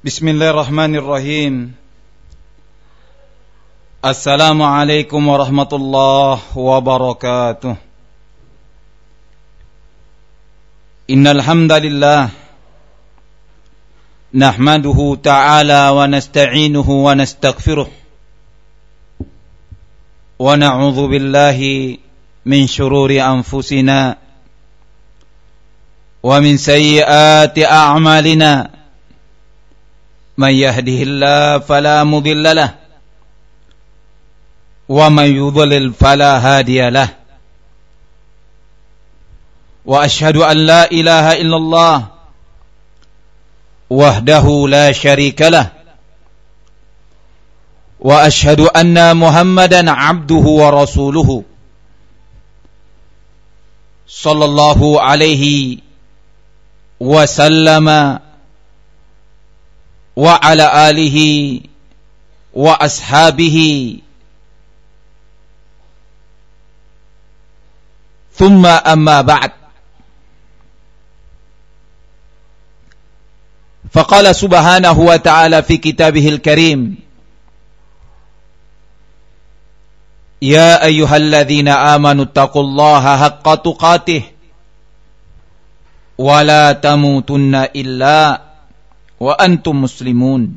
Bismillahirrahmanirrahim. Assalamualaikum warahmatullahi wabarakatuh. Innal hamdalillah nahmaduhu ta'ala wa nasta'inuhu wa nastaghfiruh wa na'udzu billahi min shururi anfusina wa min sayyiati a'malina. Man yahdihillahu fala mudilla lahu wa man yudlil fala hadiya lahu. Wa ashhadu an la ilaha illallah wahdahu la syarika lahu wa ashhadu anna Muhammadan abduhu wa rasuluhu sallallahu alaihi wa sallama wa ala alihi wa ashabihi thumma amma ba'd. Faqala subhanahu wa ta'ala fi kitabihil karim, ya ayyuhalladzina amanu taqullaha haqqa tuqatih wa la tamutunna illa wa antum muslimun.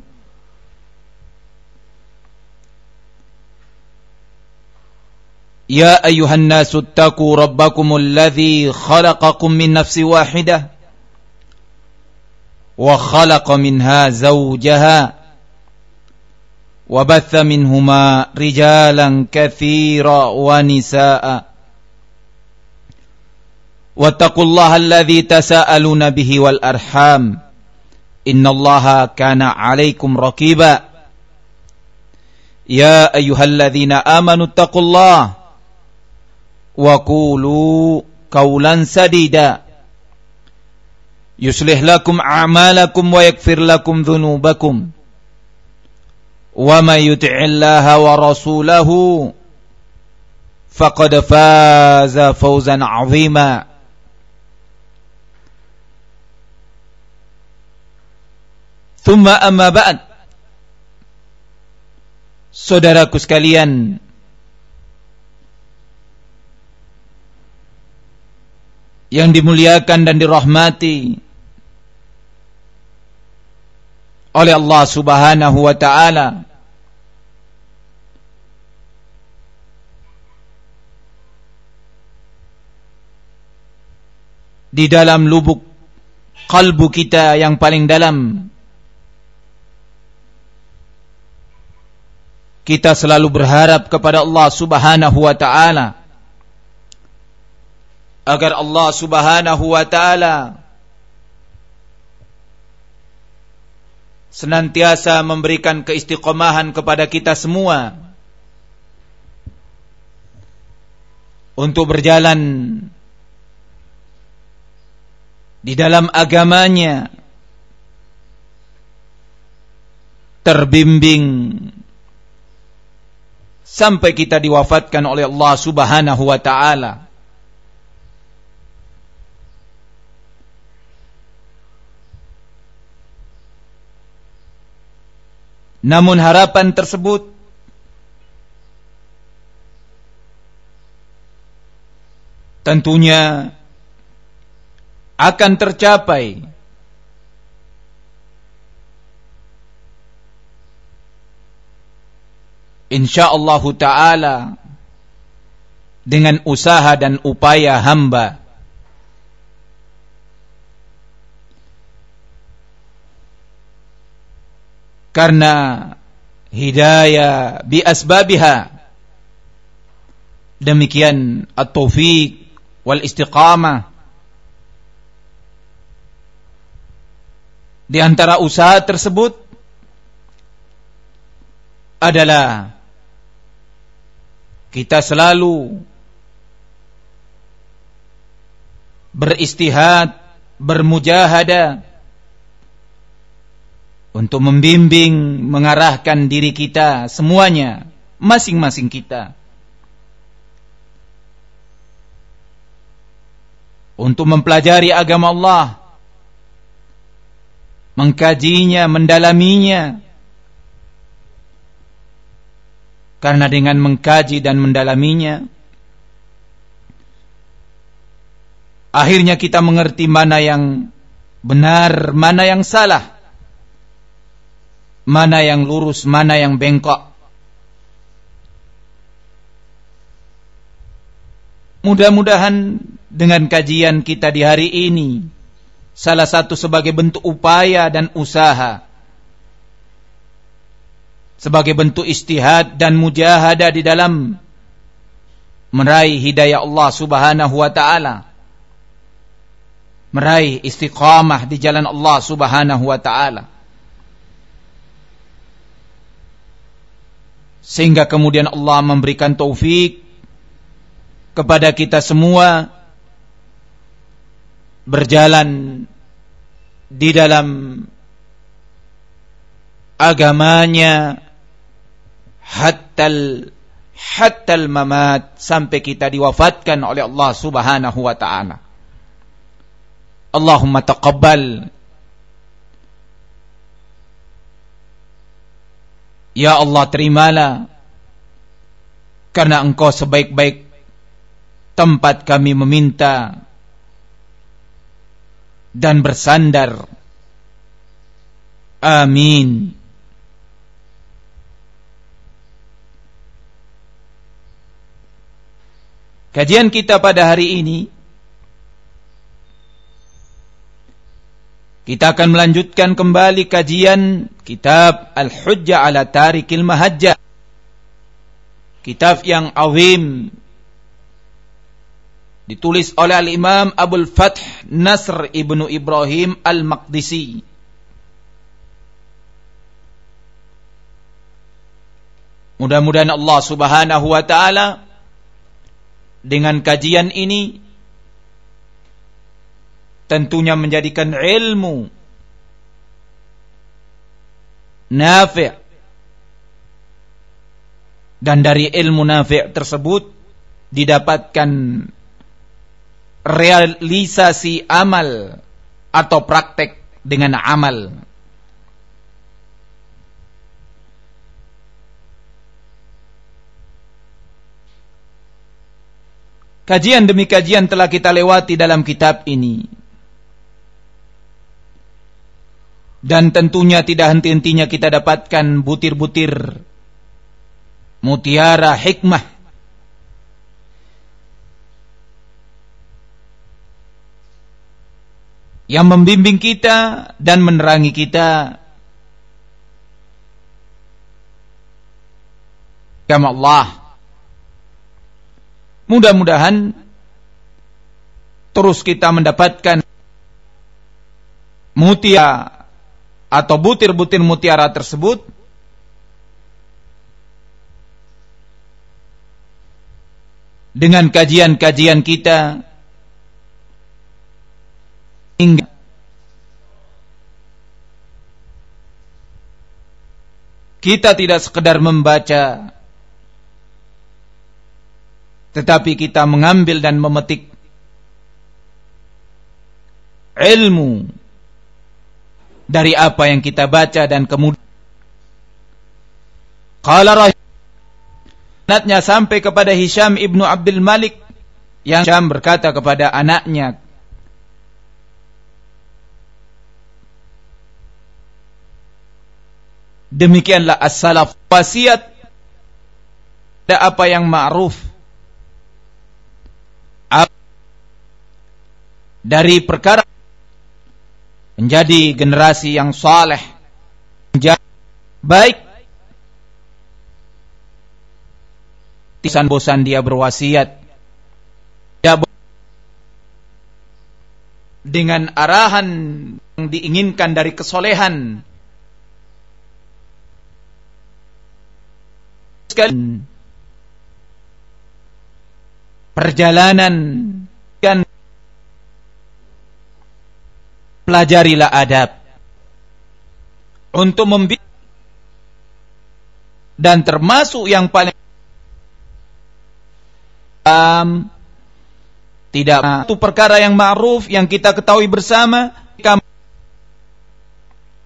Ya ayyuhan nasu ittaqu rabbakumul ladzi khalaqakum min nafsin wahidah wa khalaqa minha zawjaha wa batha minhuma rijalan katsiran wa nisaa'a wattaqullaha alladzi tasaaluna bihi wal arham innallaha kana 'alaikum raqiba. Ya ayyuhalladzina amanu taqullaha wa qulu qawlan sadida yuslih lakum a'malakum wa yaghfir lakum dhunubakum wa may yuti'illaha wa rasulahu faqad faza fawzan 'azima. Thumma amma ba'd. Saudaraku sekalian, yang dimuliakan dan dirahmati oleh Allah Subhanahu wa ta'ala, di dalam lubuk kalbu kita yang paling dalam, kita selalu berharap kepada Allah Subhanahu wa ta'ala agar Allah Subhanahu wa ta'ala senantiasa memberikan keistiqomahan kepada kita semua untuk berjalan di dalam agamanya, terbimbing sampai kita diwafatkan oleh Allah Subhanahu wa ta'ala. Namun harapan tersebut tentunya akan tercapai insyaallah ta'ala dengan usaha dan upaya hamba. Karena hidayah bi asbabiha, demikian at-taufiq wal istiqamah. Di antara usaha tersebut adalah kita selalu beristihad, bermujahadah untuk membimbing, mengarahkan diri kita semuanya, masing-masing kita, untuk mempelajari agama Allah, mengkajinya, mendalaminya. Karena dengan mengkaji dan mendalaminya, akhirnya kita mengerti mana yang benar, mana yang salah, mana yang lurus, mana yang bengkok. Mudah-mudahan dengan kajian kita di hari ini, salah satu sebagai bentuk upaya dan usaha, sebagai bentuk istihad dan mujahadah di dalam meraih hidayah Allah Subhanahu wa ta'ala, meraih istiqamah di jalan Allah Subhanahu wa ta'ala, sehingga kemudian Allah memberikan taufik kepada kita semua berjalan di dalam agamanya hatta mamat, sampai kita diwafatkan oleh Allah Subhanahu wa ta'ala. Allahumma taqabbal. Ya Allah, terimalah, karena Engkau sebaik-baik tempat kami meminta dan bersandar. Amin. Kajian kita pada hari ini, kita akan melanjutkan kembali kajian kitab Al-Hujjah ala Tarikil Mahajjah, kitab yang azim, ditulis oleh Al-Imam Abul Fath Nasr ibnu Ibrahim Al-Maqdisi. Mudah-mudahan Allah Subhanahu wa ta'ala dengan kajian ini tentunya menjadikan ilmu nafi', dan dari ilmu nafi' tersebut didapatkan realisasi amal atau praktek dengan amal. Kajian demi kajian telah kita lewati dalam kitab ini, dan tentunya tidak henti-hentinya kita dapatkan butir-butir mutiara hikmah yang membimbing kita dan menerangi kita agama Allah. Mudah-mudahan terus kita mendapatkan mutiara atau butir-butir mutiara tersebut dengan kajian-kajian kita, hingga kita tidak sekedar membaca, tetapi kita mengambil dan memetik ilmu dari apa yang kita baca, dan kemudian qala rahimahullah sampai kepada Hisham ibnu Abdul Malik, yang Hisham berkata kepada anaknya, demikianlah as-salaf, wasiat ada apa yang ma'ruf dari perkara menjadi generasi yang saleh, menjadi baik. Tisan bosan dia berwasiat dengan arahan yang diinginkan dari kesolehan, perjalanan, dan pelajarilah adab untuk membimbing, dan termasuk yang paling tidak satu perkara yang ma'ruf yang kita ketahui bersama,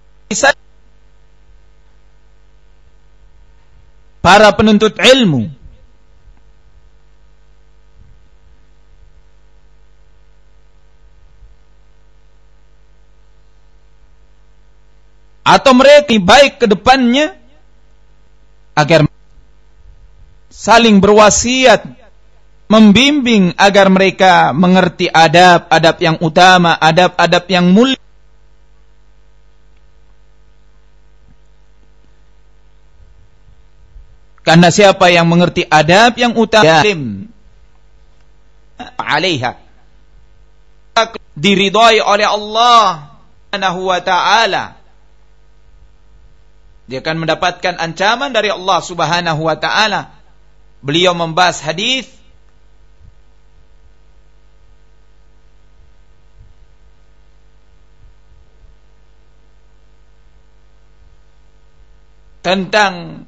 para penuntut ilmu atau mereka baik ke depannya agar saling berwasiat membimbing agar mereka mengerti adab-adab yang utama, adab-adab yang mulia. Karena siapa yang mengerti adab yang utama, alaiha, diridhai oleh Allah Subhanahu wa ta'ala, dia akan mendapatkan ancaman dari Allah Subhanahu wa ta'ala. Beliau membahas hadis tentang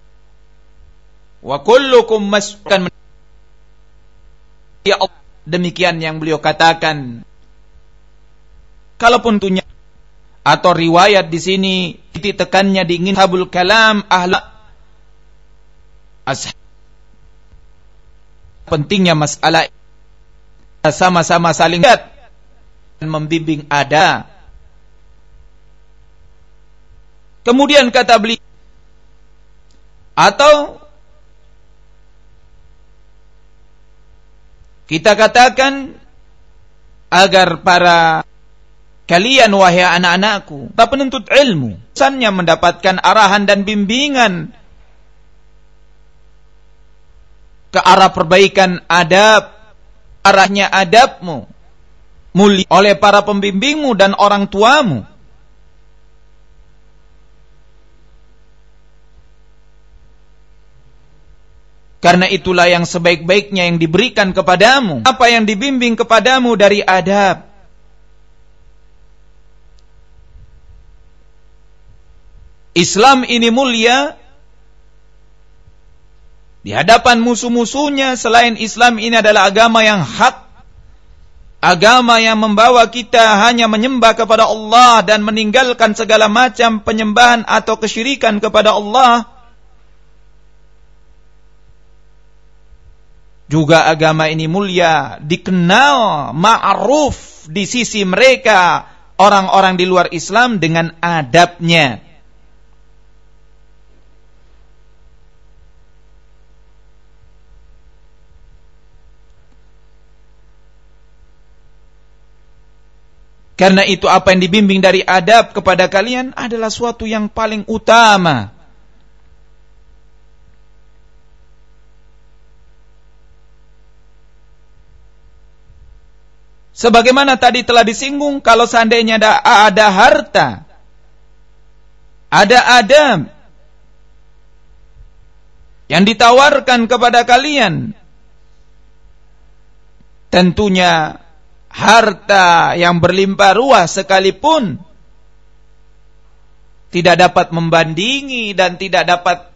wa kullukum mas'ulun, ya Allah, demikian yang beliau katakan. Kalaupun punya atau riwayat di sini titik tekannya diingin habul kalam ahla ashab, pentingnya masalah sama-sama saling dan membimbing ada. Kemudian kata beliau, atau kita katakan agar para kalian wahai anak-anakku, para penuntut ilmu, pesannya mendapatkan arahan dan bimbingan ke arah perbaikan adab, arahnya adabmu mulia oleh para pembimbingmu dan orang tuamu. Karena itulah yang sebaik-baiknya yang diberikan kepadamu, apa yang dibimbing kepadamu dari adab. Islam ini mulia di hadapan musuh-musuhnya. Selain Islam ini adalah agama yang hak, agama yang membawa kita hanya menyembah kepada Allah dan meninggalkan segala macam penyembahan atau kesyirikan kepada Allah. Juga agama ini mulia, dikenal, ma'ruf di sisi mereka orang-orang di luar Islam dengan adabnya. Karena itu apa yang dibimbing dari adab kepada kalian adalah suatu yang paling utama. Sebagaimana tadi telah disinggung, kalau seandainya ada harta, ada adab yang ditawarkan kepada kalian, tentunya harta yang berlimpah ruah sekalipun tidak dapat membandingi dan tidak dapat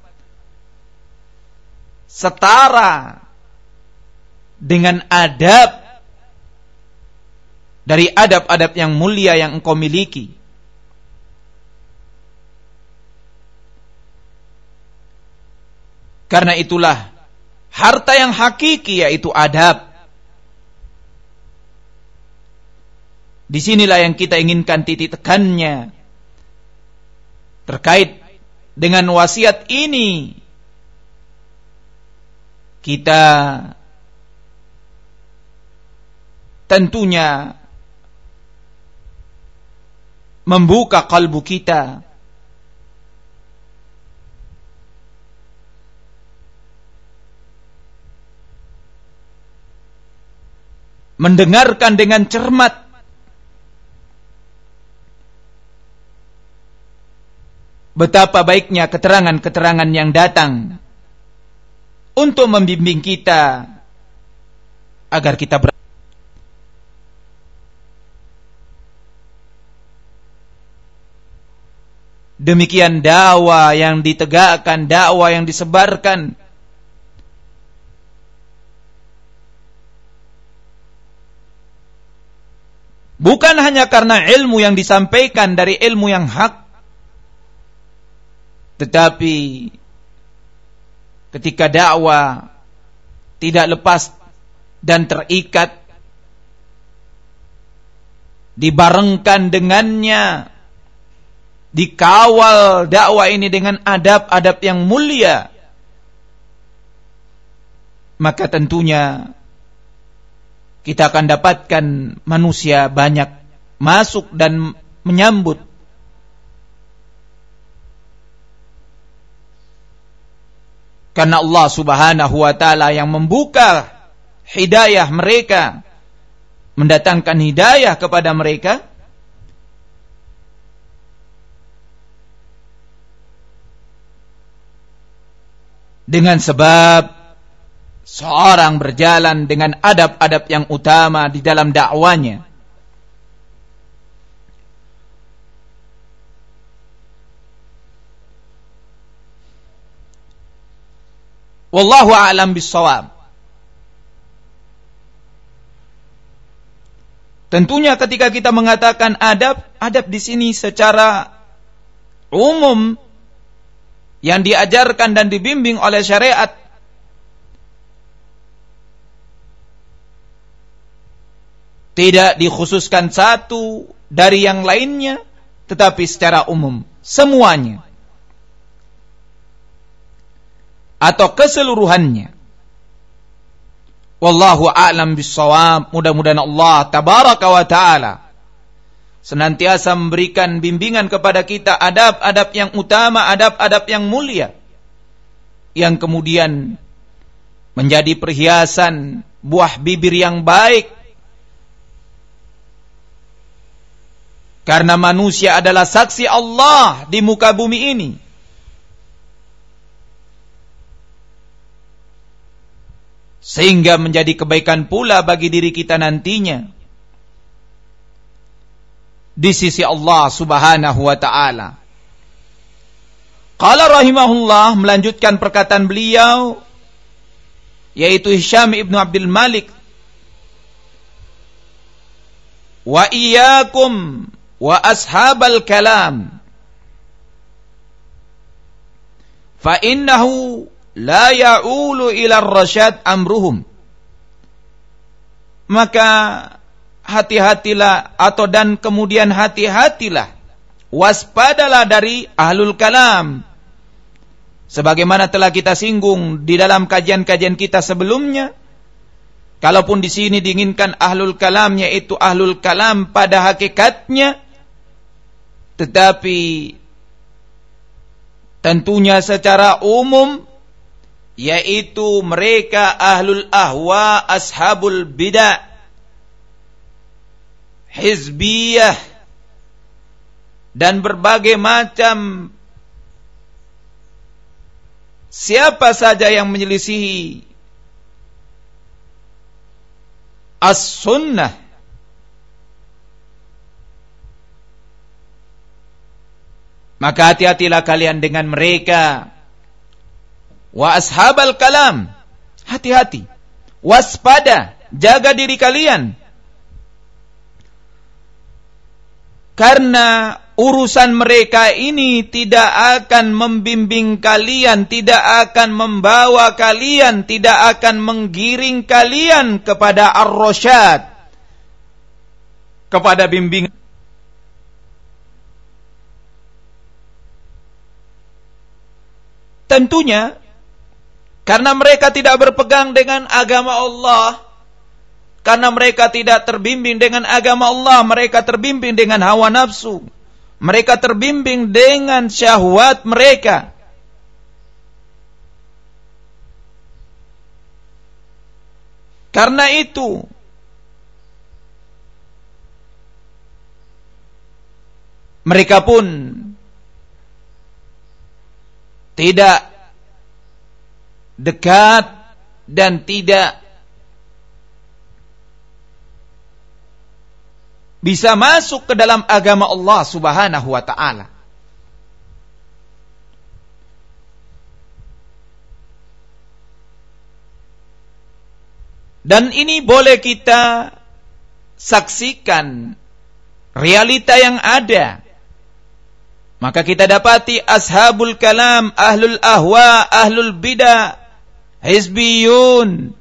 setara dengan adab dari adab-adab yang mulia yang engkau miliki. Karena itulah harta yang hakiki yaitu adab. Disinilah yang kita inginkan titik tekannya terkait dengan wasiat ini. Kita tentunya membuka kalbu kita mendengarkan dengan cermat betapa baiknya keterangan-keterangan yang datang untuk membimbing kita agar kita demikian dakwah yang ditegakkan, dakwah yang disebarkan. Bukan hanya karena ilmu yang disampaikan dari ilmu yang hak, tetapi ketika dakwah tidak lepas dan terikat, dibarengkan dengannya, dikawal dakwah ini dengan adab-adab yang mulia, maka tentunya kita akan dapatkan manusia banyak masuk dan menyambut. Karena Allah Subhanahu wa ta'ala yang membuka hidayah mereka, mendatangkan hidayah kepada mereka, dengan sebab seorang berjalan dengan adab-adab yang utama di dalam dakwanya. Wallahu a'lam bissawab. Tentunya ketika kita mengatakan adab di sini secara umum yang diajarkan dan dibimbing oleh syariat, tidak dikhususkan satu dari yang lainnya, tetapi secara umum semuanya atau keseluruhannya. Wallahu a'lam bissawab. Mudah-mudahan Allah tabaraka wa ta'ala senantiasa memberikan bimbingan kepada kita adab-adab yang utama, adab-adab yang mulia, yang kemudian menjadi perhiasan buah bibir yang baik. Karena manusia adalah saksi Allah di muka bumi ini. Sehingga menjadi kebaikan pula bagi diri kita nantinya di sisi Allah Subhanahu wa ta'ala. Qala rahimahullah, melanjutkan perkataan beliau, yaitu Hisham ibnu Abdul Malik, wa iyyakum wa ashabal kalam fa innahu la ya'ulu ila ar-rasyad amruhum. Maka hati-hatilah, atau dan kemudian hati-hatilah, waspadalah dari ahlul kalam. Sebagaimana telah kita singgung di dalam kajian-kajian kita sebelumnya, kalaupun di sini diinginkan ahlul kalam, yaitu ahlul kalam pada hakikatnya, tetapi tentunya secara umum, yaitu mereka ahlul ahwa, ashabul bidah, hizbiyah, dan berbagai macam siapa saja yang menyelisihi as-sunnah, maka hati-hatilah kalian dengan mereka. Wa ashabal kalam, hati-hati, waspada, jaga diri kalian, karena urusan mereka ini tidak akan membimbing kalian, tidak akan membawa kalian, tidak akan menggiring kalian kepada ar-rasyad, kepada bimbingan. Tentunya karena mereka tidak berpegang dengan agama Allah, karena mereka tidak terbimbing dengan agama Allah, mereka terbimbing dengan hawa nafsu, mereka terbimbing dengan syahwat mereka. Karena itu mereka pun tidak dekat dan tidak bisa masuk ke dalam agama Allah Subhanahu wa ta'ala. Dan ini boleh kita saksikan realita yang ada. Maka kita dapati ashabul kalam, ahlul ahwa, ahlul bidah, hizbiyun.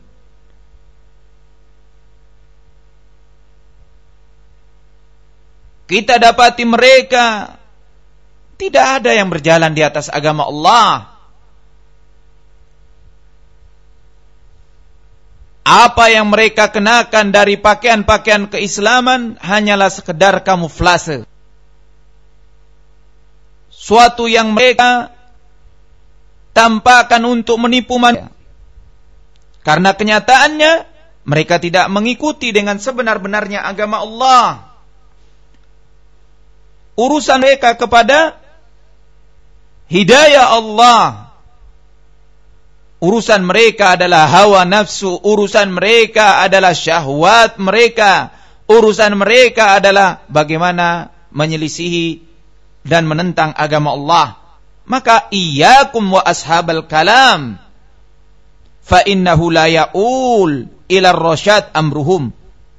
Kita dapati mereka tidak ada yang berjalan di atas agama Allah. Apa yang mereka kenakan dari pakaian-pakaian keislaman hanyalah sekedar kamuflase. Suatu yang mereka tampakkan untuk menipu manusia. Karena kenyataannya mereka tidak mengikuti dengan sebenar-benarnya agama Allah. Urusan mereka kepada hidayah Allah, urusan mereka adalah hawa nafsu, urusan mereka adalah syahwat mereka, urusan mereka adalah bagaimana menyelisihi dan menentang agama Allah. Maka iyyakum wa ashabal kalam, fa innahu la ya'ul ila ar-rasyad amruhum.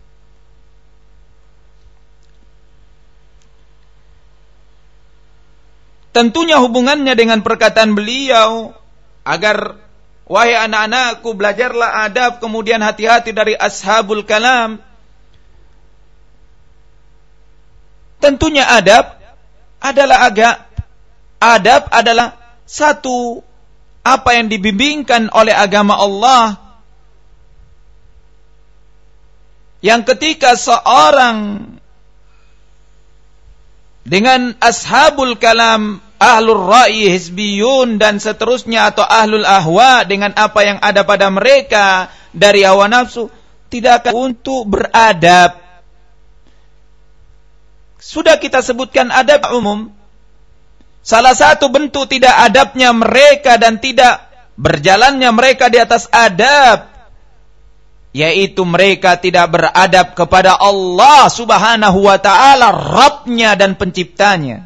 Tentunya hubungannya dengan perkataan beliau, agar wahai anak-anakku belajarlah adab, kemudian hati-hati dari ashabul kalam. Tentunya adab adalah satu apa yang dibimbingkan oleh agama Allah, yang ketika seorang dengan ashabul kalam, ahlul ra'i, hizbiyun dan seterusnya, atau ahlul ahwa, dengan apa yang ada pada mereka dari hawa nafsu, tidak akan untuk beradab. Sudah kita sebutkan adab umum. Salah satu bentuk tidak adabnya mereka dan tidak berjalannya mereka di atas adab, yaitu mereka tidak beradab kepada Allah subhanahu wa ta'ala, Rabbnya dan penciptanya.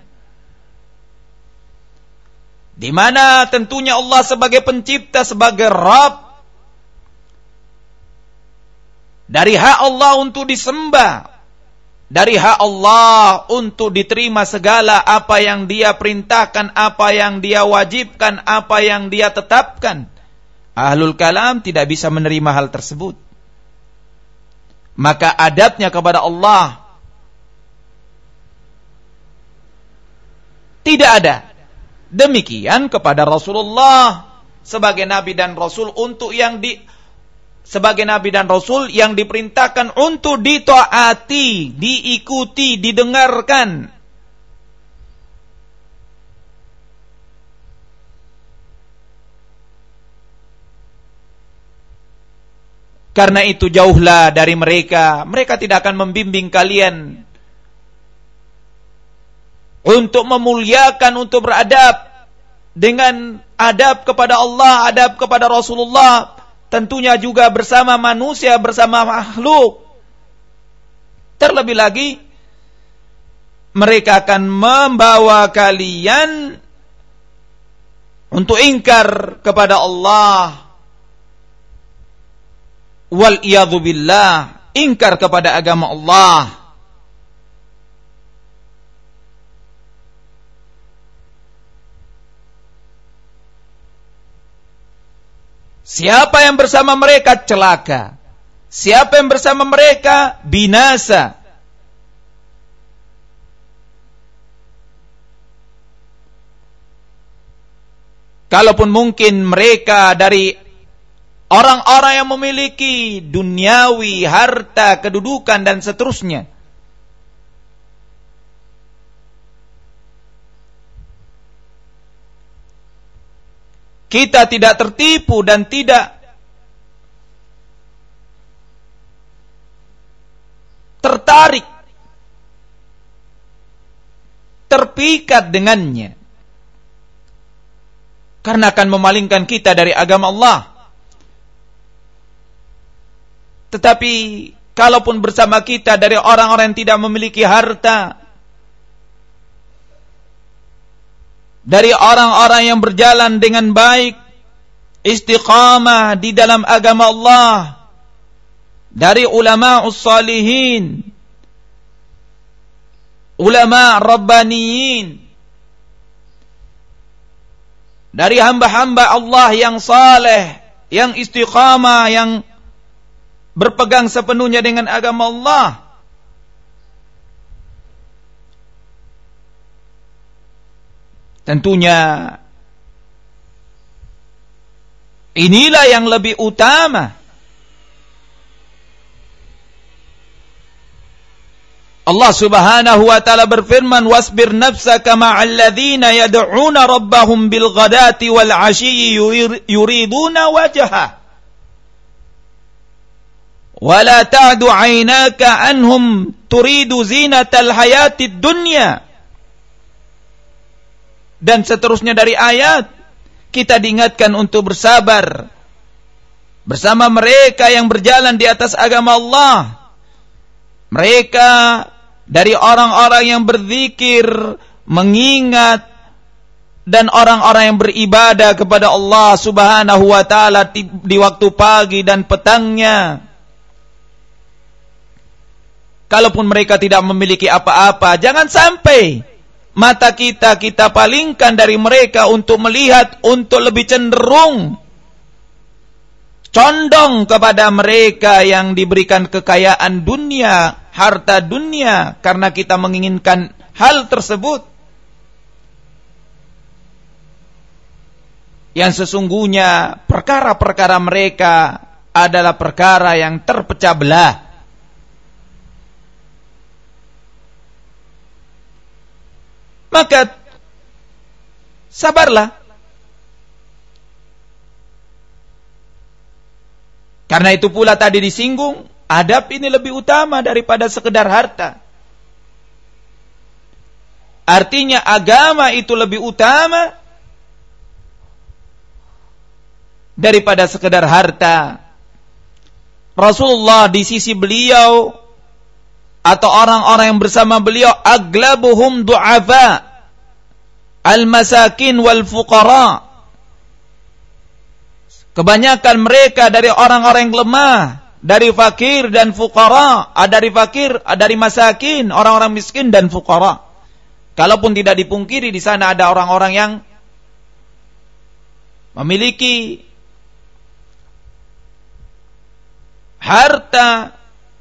Di mana tentunya Allah sebagai pencipta, sebagai Rabb, dari hak Allah untuk disembah, dari hak Allah untuk diterima segala apa yang Dia perintahkan, apa yang Dia wajibkan, apa yang Dia tetapkan. Ahlul kalam tidak bisa menerima hal tersebut. Maka adabnya kepada Allah tidak ada. Demikian kepada Rasulullah sebagai nabi dan rasul, sebagai nabi dan rasul yang diperintahkan untuk ditaati, diikuti, didengarkan. Karena itu jauhlah dari mereka. Mereka tidak akan membimbing kalian untuk memuliakan, untuk beradab dengan adab kepada Allah, adab kepada Rasulullah, tentunya juga bersama manusia, bersama makhluk. Terlebih lagi, mereka akan membawa kalian untuk ingkar kepada Allah. Wal iyadzu billah, ingkar kepada agama Allah. Siapa yang bersama mereka celaka, siapa yang bersama mereka binasa. Kalaupun mungkin mereka dari orang-orang yang memiliki duniawi, harta, kedudukan dan seterusnya, kita tidak tertipu dan tidak tertarik, terpikat dengannya, karena akan memalingkan kita dari agama Allah. Tetapi kalaupun bersama kita dari orang-orang yang tidak memiliki harta, dari orang-orang yang berjalan dengan baik, istiqamah di dalam agama Allah, dari ulama'us salihin, ulama' rabbaniyin, dari hamba-hamba Allah yang saleh, yang istiqamah, yang berpegang sepenuhnya dengan agama Allah. Tentunya inilah yang lebih utama. Allah Subhanahu wa taala berfirman, "Wasbir nafsaka ma'al ladzina yad'una rabbahum bil ghadati wal 'ashiyyi yuriduna wajha. Wa la ta'du 'ainaka anhum turidu zinatal hayatid dunya." Dan seterusnya dari ayat, kita diingatkan untuk bersabar bersama mereka yang berjalan di atas agama Allah. Mereka dari orang-orang yang berzikir, mengingat, dan orang-orang yang beribadah kepada Allah Subhanahu wa taala di waktu pagi dan petangnya. Kalaupun mereka tidak memiliki apa-apa, jangan sampai mata kita palingkan dari mereka untuk melihat, untuk lebih cenderung condong kepada mereka yang diberikan kekayaan dunia, harta dunia, karena kita menginginkan hal tersebut. Yang sesungguhnya perkara-perkara mereka adalah perkara yang terpecah belah. Maka sabarlah. Karena itu pula tadi disinggung, adab ini lebih utama daripada sekedar harta. Artinya agama itu lebih utama daripada sekedar harta. Rasulullah di sisi beliau atau orang-orang yang bersama beliau, aglabuhum du'afa, al-masakin wal fuqara. Kebanyakan mereka dari orang-orang yang lemah, dari fakir dan fuqara, dari fakir, dari masakin, orang-orang miskin dan fuqara. Kalaupun tidak dipungkiri di sana ada orang-orang yang memiliki harta,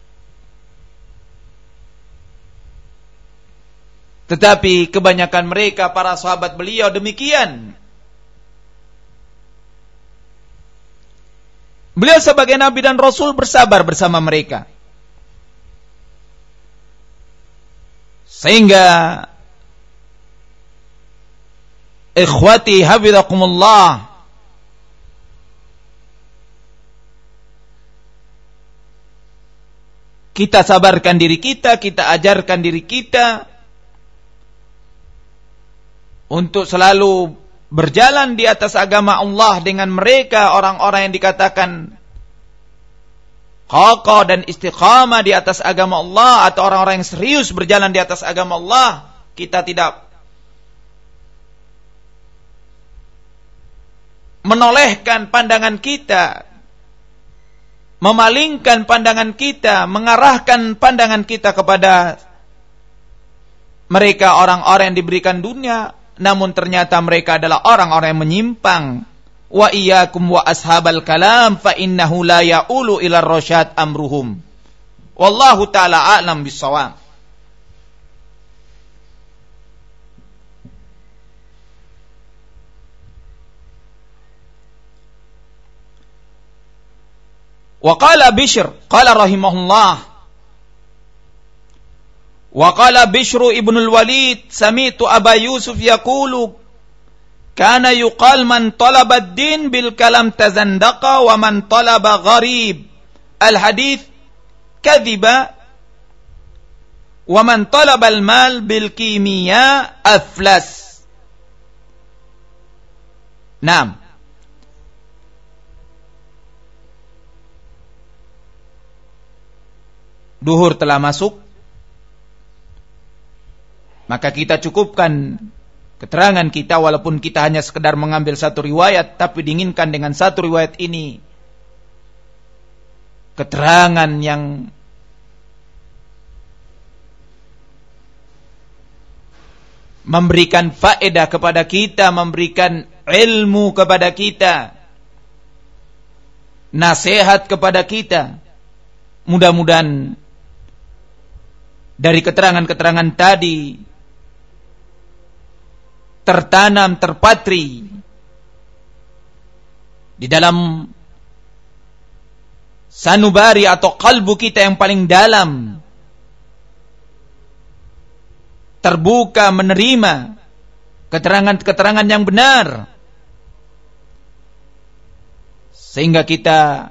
tetapi kebanyakan mereka para sahabat beliau demikian. Beliau sebagai Nabi dan Rasul bersabar bersama mereka. Sehingga ikhwati hafizakumullah, kita sabarkan diri kita, kita ajarkan diri kita untuk selalu berjalan di atas agama Allah dengan mereka orang-orang yang dikatakan kokoh dan istiqamah di atas agama Allah, atau orang-orang yang serius berjalan di atas agama Allah. Kita tidak menolehkan pandangan kita, memalingkan pandangan kita, mengarahkan pandangan kita kepada mereka orang-orang yang diberikan dunia, namun ternyata mereka adalah orang-orang yang menyimpang. Wa iyyakum wa ashabal kalam fa innahu la ya'ulu ila rasyad amruhum. Wallahu ta'ala a'lam bis-shawab. Wa qala Bishr, qala rahimahullah, wa qala Bishr ibn al-Walid, sami'tu Aba Yusuf yaqulu, kana yuqal man talaba ad-din bil kalam tazandaqa wa man talaba gharib al-hadith kadhiba wa man talaba al-mal bil kimia aflas. Naam. Duhur telah masuk, maka kita cukupkan keterangan kita, walaupun kita hanya sekedar mengambil satu riwayat, tapi diinginkan dengan satu riwayat ini keterangan yang memberikan faedah kepada kita, memberikan ilmu kepada kita. nasihat kepada kita. Mudah-mudahan dari keterangan-keterangan tadi tertanam, terpatri di dalam sanubari atau kalbu kita yang paling dalam, terbuka menerima keterangan-keterangan yang benar, sehingga kita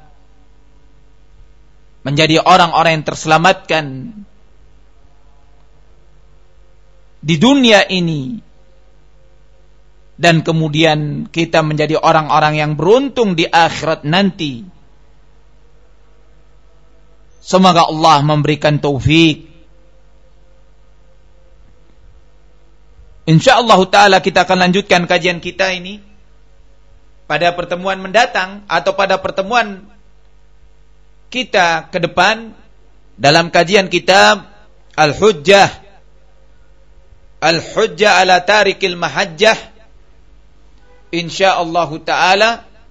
menjadi orang-orang yang terselamatkan di dunia ini, dan kemudian kita menjadi orang-orang yang beruntung di akhirat nanti. Semoga Allah memberikan taufik. InsyaAllah ta'ala kita akan lanjutkan kajian kita ini pada pertemuan mendatang, atau pada pertemuan kita ke depan dalam kajian kitab Al-Hujjah ala Tarikil Mahajjah. InsyaAllah ta'ala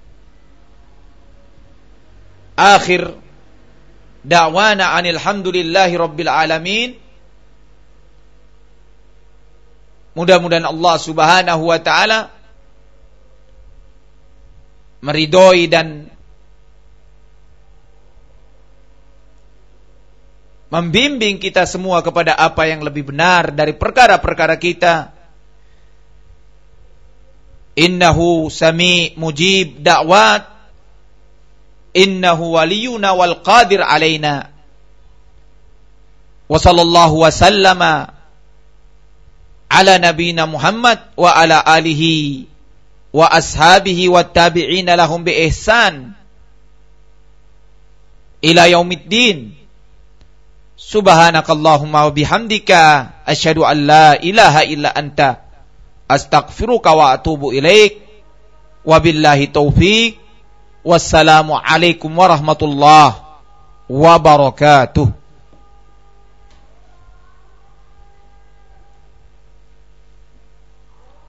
akhir da'wana anilhamdulillahi rabbil alamin. Mudah-mudahan Allah subhanahu wa ta'ala meridhoi dan membimbing kita semua kepada apa yang lebih benar dari perkara-perkara kita. Innahu sami mujib da'wat, innahu waliyuna wal qadir alaina. Wa sallallahu wa sallama ala nabina Muhammad wa ala alihi wa ashabihi wa tabi'ina lahum bi ihsan ila yaumiddin. Subhanakallahumma wa bihamdika asyhadu an la ilaha illa anta astaghfiruka wa atubu ilaik. Wabillahi taufiq. Wassalamu alaikum warahmatullahi wabarakatuh.